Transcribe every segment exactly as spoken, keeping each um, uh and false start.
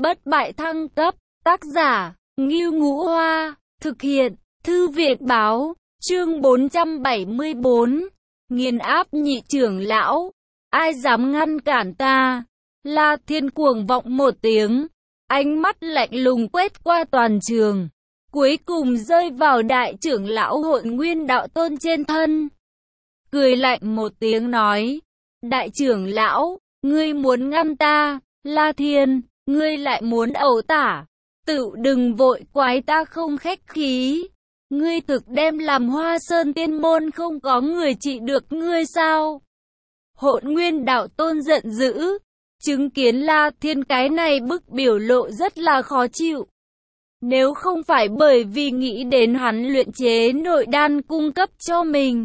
bất bại thăng cấp, tác giả, Ngưu Ngũ Hoa, thực hiện, Thư viện Báo, chương bốn trăm bảy mươi bốn, nghiền áp nhị trưởng lão, ai dám ngăn cản ta? La Thiên cuồng vọng một tiếng, ánh mắt lạnh lùng quét qua toàn trường, cuối cùng rơi vào đại trưởng lão Hỗn Nguyên Đạo Tôn trên thân. Cười lạnh một tiếng nói, đại trưởng lão, ngươi muốn ngăn ta? La Thiên, ngươi lại muốn ẩu tả? Tự đừng vội quái ta không khách khí. Ngươi thực đem làm Hoa Sơn Tiên Môn không có người trị được ngươi sao? Hỗn Nguyên Đạo Tôn giận dữ, chứng kiến La Thiên cái này bức biểu lộ rất là khó chịu. Nếu không phải bởi vì nghĩ đến hắn luyện chế nội đan cung cấp cho mình,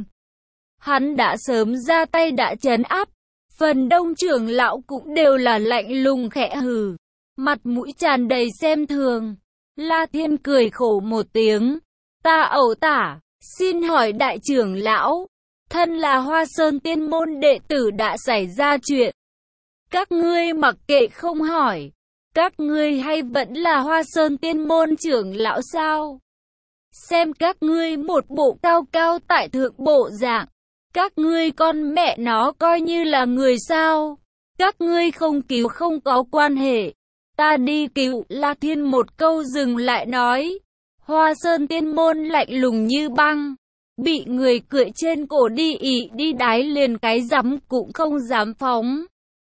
hắn đã sớm ra tay đã trấn áp. Phần đông trưởng lão cũng đều là lạnh lùng khẽ hừ, mặt mũi tràn đầy xem thường. La Thiên cười khổ một tiếng, ta ẩu tả, xin hỏi đại trưởng lão, thân là Hoa Sơn Tiên Môn đệ tử đã xảy ra chuyện, các ngươi mặc kệ không hỏi, các ngươi hay vẫn là Hoa Sơn Tiên Môn trưởng lão sao? Xem các ngươi một bộ cao cao tại thượng bộ dạng, các ngươi con mẹ nó coi như là người sao? Các ngươi không cứu không có quan hệ, ta đi cứu. La Thiên một câu dừng lại nói, Hoa Sơn Tiên Môn lạnh lùng như băng, bị người cưỡi trên cổ đi ỉ đi đái liền cái rắm cũng không dám phóng.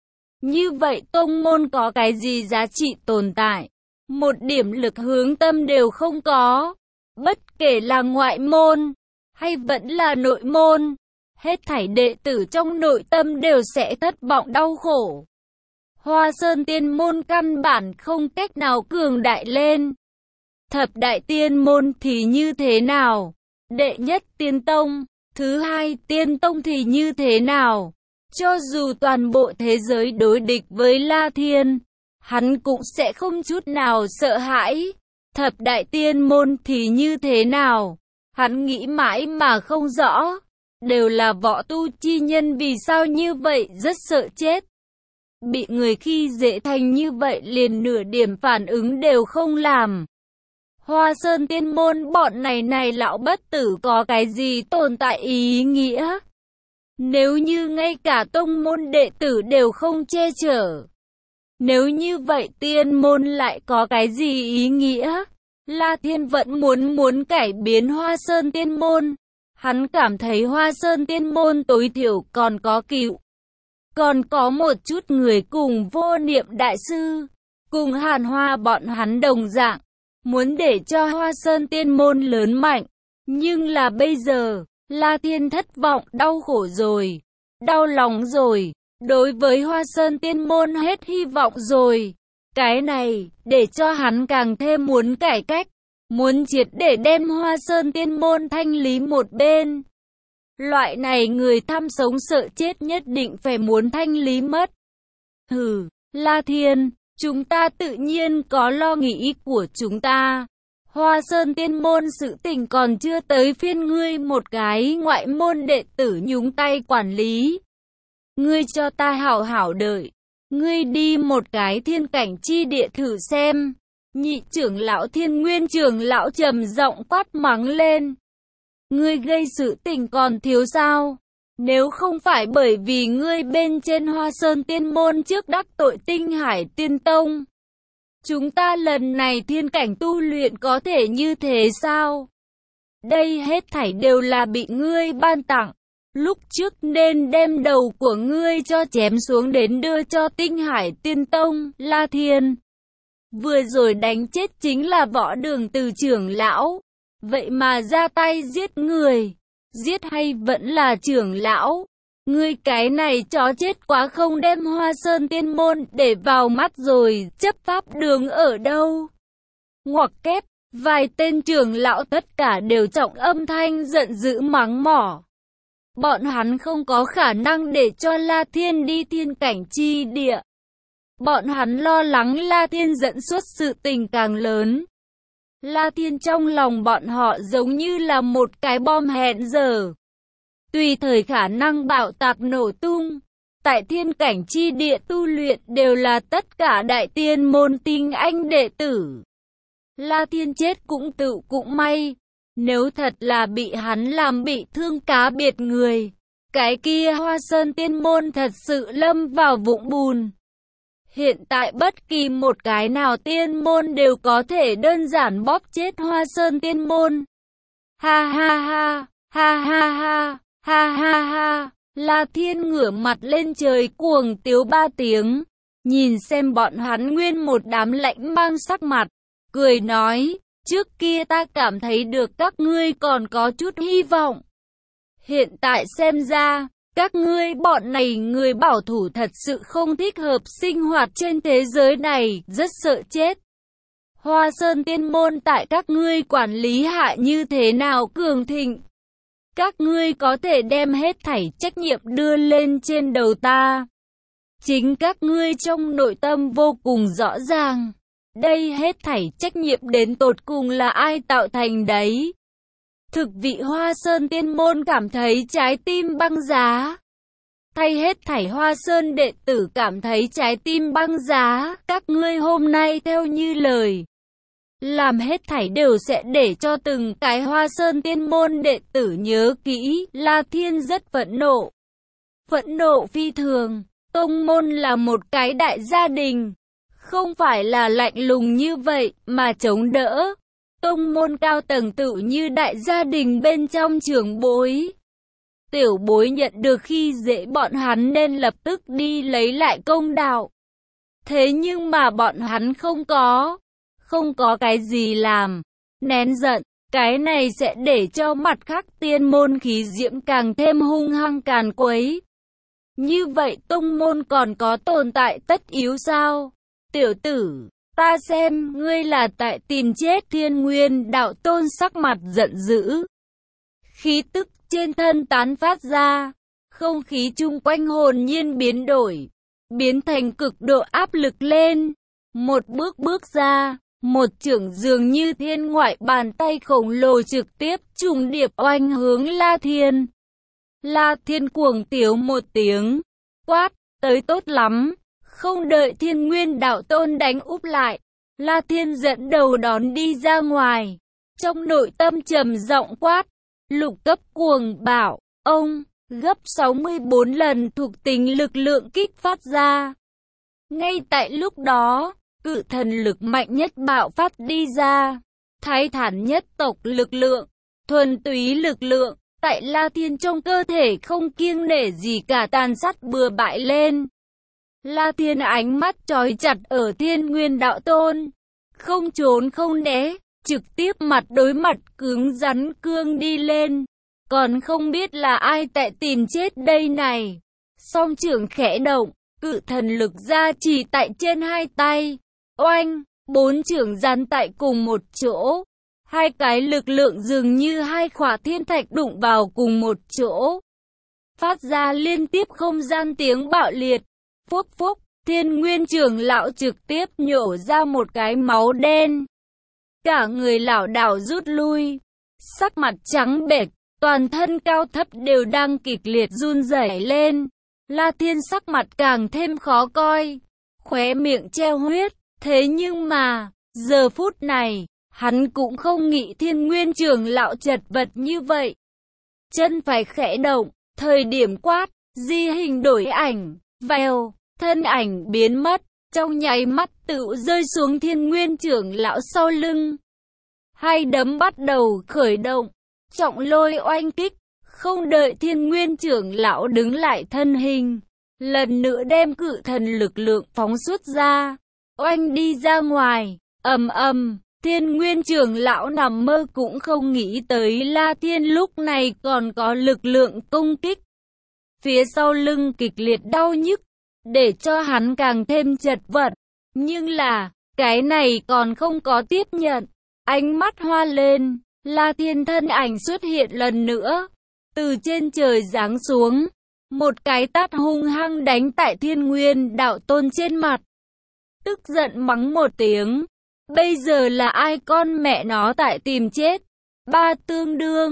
Như vậy tông môn có cái gì giá trị tồn tại? Một điểm lực hướng tâm đều không có. Bất kể là ngoại môn, hay vẫn là nội môn, hết thảy đệ tử trong nội tâm đều sẽ thất vọng đau khổ. Hoa Sơn Tiên Môn căn bản không cách nào cường đại lên. Thập đại tiên môn thì như thế nào? Đệ nhất tiên tông, thứ hai tiên tông thì như thế nào? Cho dù toàn bộ thế giới đối địch với La Thiên, hắn cũng sẽ không chút nào sợ hãi. Thập đại tiên môn thì như thế nào? Hắn nghĩ mãi mà không rõ. Đều là võ tu chi nhân, vì sao như vậy rất sợ chết. Bị người khi dễ thành như vậy liền nửa điểm phản ứng đều không làm. Hoa Sơn Tiên Môn bọn này này lão bất tử có cái gì tồn tại ý nghĩa? Nếu như ngay cả tông môn đệ tử đều không che chở, nếu như vậy tiên môn lại có cái gì ý nghĩa? La Thiên vẫn muốn muốn cải biến Hoa Sơn Tiên Môn. Hắn cảm thấy Hoa Sơn Tiên Môn tối thiểu còn có cựu. Còn có một chút người cùng Vô Niệm Đại Sư, cùng Hàn Hoa bọn hắn đồng dạng, muốn để cho Hoa Sơn Tiên Môn lớn mạnh. Nhưng là bây giờ, La Thiên thất vọng, đau khổ rồi, đau lòng rồi, đối với Hoa Sơn Tiên Môn hết hy vọng rồi. Cái này, để cho hắn càng thêm muốn cải cách, muốn triệt để đem Hoa Sơn Tiên Môn thanh lý một bên. Loại này người tham sống sợ chết nhất định phải muốn thanh lý mất. Hừ, La Thiên, chúng ta tự nhiên có lo nghĩ của chúng ta. Hoa Sơn Tiên Môn sự tình còn chưa tới phiên ngươi một cái ngoại môn đệ tử nhúng tay quản lý. Ngươi cho ta hảo hảo đợi. Ngươi đi một cái thiên cảnh chi địa thử xem. Nhị trưởng lão Thiên Nguyên trưởng lão trầm giọng quát mắng lên. Ngươi gây sự tình còn thiếu sao? Nếu không phải bởi vì ngươi bên trên Hoa Sơn Tiên Môn trước đắc tội Tinh Hải Tiên Tông, chúng ta lần này thiên cảnh tu luyện có thể như thế sao? Đây hết thảy đều là bị ngươi ban tặng. Lúc trước nên đem đầu của ngươi cho chém xuống đến đưa cho Tinh Hải Tiên Tông. La Thiên, vừa rồi đánh chết chính là Võ Đường Từ trưởng lão, vậy mà ra tay giết người. Giết hay vẫn là trưởng lão? Ngươi cái này chó chết quá không đem Hoa Sơn Tiên Môn để vào mắt rồi, chấp pháp đường ở đâu? Ngoặc kép, vài tên trưởng lão tất cả đều trọng âm thanh giận dữ mắng mỏ. Bọn hắn không có khả năng để cho La Thiên đi thiên cảnh chi địa. Bọn hắn lo lắng La Thiên dẫn xuất sự tình càng lớn. La Thiên trong lòng bọn họ giống như là một cái bom hẹn giờ, tùy thời khả năng bạo tạc nổ tung. tại thiên cảnh chi địa tu luyện đều là tất cả đại tiên môn tinh anh đệ tử. La Thiên chết cũng tự cũng may, nếu thật là bị hắn làm bị thương cá biệt người, cái kia Hoa Sơn tiên môn thật sự lâm vào vũng bùn. Hiện tại bất kỳ một cái nào tiên môn đều có thể đơn giản bóp chết Hoa Sơn tiên môn. Ha ha ha, ha ha ha, ha ha ha, La Thiên ngửa mặt lên trời cuồng tiếu ba tiếng, nhìn xem bọn hắn nguyên một đám lãnh mang sắc mặt, cười nói, trước kia ta cảm thấy được các ngươi còn có chút hy vọng. Hiện tại xem ra, các ngươi bọn này người bảo thủ thật sự không thích hợp sinh hoạt trên thế giới này, rất sợ chết. Hoa Sơn tiên môn tại các ngươi quản lý hạ như thế nào cường thịnh. Các ngươi có thể đem hết thảy trách nhiệm đưa lên trên đầu ta. Chính các ngươi trong nội tâm vô cùng rõ ràng. Đây hết thảy trách nhiệm đến tột cùng là ai tạo thành đấy? Thực vị Hoa Sơn tiên môn cảm thấy trái tim băng giá. Thay hết thảy Hoa Sơn đệ tử cảm thấy trái tim băng giá. Các ngươi hôm nay theo như lời, làm hết thảy đều sẽ để cho từng cái Hoa Sơn tiên môn đệ tử nhớ kỹ. La Thiên rất phẫn nộ. Phẫn nộ phi thường. Tông môn là một cái đại gia đình. Không phải là lạnh lùng như vậy, mà chống đỡ. Tông môn cao tầng tự như đại gia đình bên trong trưởng bối. Tiểu bối nhận được khi dễ bọn hắn nên lập tức đi lấy lại công đạo. Thế nhưng mà bọn hắn không có. Không có cái gì làm. Nén giận, cái này sẽ để cho mặt khác tiên môn khí diễm càng thêm hung hăng càn quấy. Như vậy tông môn còn có tồn tại tất yếu sao? Tiểu tử, ta xem ngươi là tại tìm chết. Thiên Nguyên đạo tôn sắc mặt giận dữ. Khí tức trên thân tán phát ra. Không khí chung quanh hồn nhiên biến đổi. Biến thành cực độ áp lực lên. Một bước bước ra. Một chưởng dường như thiên ngoại bàn tay khổng lồ trực tiếp trùng điệp oanh hướng La Thiên. La Thiên cuồng tiếu một tiếng. Quát, tới tốt lắm. Không đợi Thiên Nguyên đạo tôn đánh úp lại, La Thiên dẫn đầu đón đi ra ngoài. Trong nội tâm trầm giọng quát, lục cấp cuồng bảo, ông, gấp sáu mươi bốn lần thuộc tính lực lượng kích phát ra. Ngay tại lúc đó, cự thần lực mạnh nhất bạo phát đi ra. Thái thản nhất tộc lực lượng, thuần túy lực lượng, tại La Thiên trong cơ thể không kiêng nể gì cả tàn sát bừa bãi lên. La Thiên ánh mắt chói chặt ở Thiên Nguyên đạo tôn, không trốn không né, trực tiếp mặt đối mặt cứng rắn cương đi lên. Còn không biết là ai tại tìm chết đây này. Song trưởng khẽ động, cự thần lực ra chỉ tại trên hai tay. Oanh, bốn trưởng dán tại cùng một chỗ. Hai cái lực lượng dường như hai khỏa thiên thạch đụng vào cùng một chỗ. Phát ra liên tiếp không gian tiếng bạo liệt. Phúc phúc, Thiên Nguyên trưởng lão trực tiếp nhổ ra một cái máu đen. Cả người lão đảo rút lui. Sắc mặt trắng bệch, toàn thân cao thấp đều đang kịch liệt run rẩy lên. La Thiên sắc mặt càng thêm khó coi. Khóe miệng treo huyết. Thế nhưng mà, giờ phút này, hắn cũng không nghĩ Thiên Nguyên trưởng lão chật vật như vậy. Chân phải khẽ động, thời điểm quát, di hình đổi ảnh, vèo, thân ảnh biến mất, trong nháy mắt tự rơi xuống Thiên Nguyên trưởng lão sau lưng. Hai đấm bắt đầu khởi động, trọng lôi oanh kích, không đợi Thiên Nguyên trưởng lão đứng lại thân hình, lần nữa đem cự thần lực lượng phóng xuất ra. Oanh đi ra ngoài, ầm ầm, Thiên Nguyên trưởng lão nằm mơ cũng không nghĩ tới La Thiên lúc này còn có lực lượng công kích. Phía sau lưng kịch liệt đau nhức, để cho hắn càng thêm chật vật. Nhưng là, cái này còn không có tiếp nhận. Ánh mắt hoa lên, La Thiên thân ảnh xuất hiện lần nữa. Từ trên trời giáng xuống, một cái tát hung hăng đánh tại Thiên Nguyên đạo tôn trên mặt. Tức giận mắng một tiếng. Bây giờ là ai con mẹ nó tại tìm chết? Ba tương đương,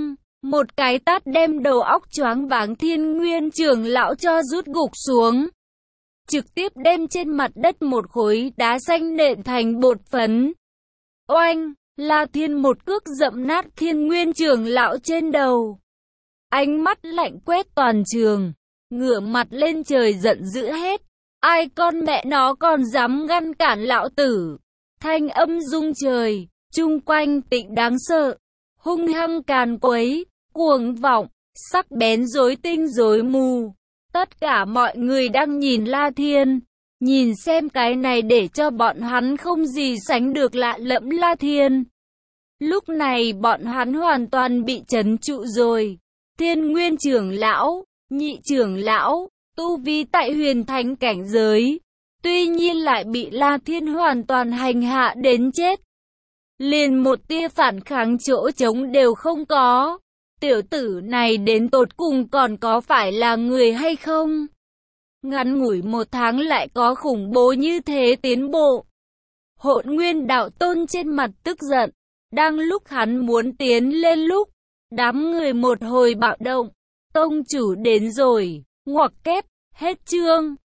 Một cái tát đem đầu óc choáng váng Thiên Nguyên trưởng lão cho rút gục xuống. Trực tiếp đem trên mặt đất một khối đá xanh nện thành bột phấn. Oanh! La Thiên một cước dậm nát Thiên Nguyên trưởng lão trên đầu. Ánh mắt lạnh quét toàn trường, ngửa mặt lên trời giận dữ hết. Ai con mẹ nó còn dám ngăn cản lão tử? Thanh âm rung trời, chung quanh tĩnh đáng sợ, hung hăng càn quấy, cuồng vọng, sắc bén rối tinh rối mù. Tất cả mọi người đang nhìn La Thiên, nhìn xem cái này để cho bọn hắn không gì sánh được lạ lẫm La Thiên. Lúc này bọn hắn hoàn toàn bị trấn trụ rồi. Thiên Nguyên trưởng lão, nhị trưởng lão, tu vi tại huyền thánh cảnh giới, tuy nhiên lại bị La Thiên hoàn toàn hành hạ đến chết. Liền một tia phản kháng chỗ trống đều không có. Tiểu tử này đến tột cùng còn có phải là người hay không? Ngắn ngủi một tháng lại có khủng bố như thế tiến bộ. Hỗn Nguyên đạo tôn trên mặt tức giận. Đang lúc hắn muốn tiến lên lúc, đám người một hồi bạo động. Tông chủ đến rồi, ngoặc kép, hết chương.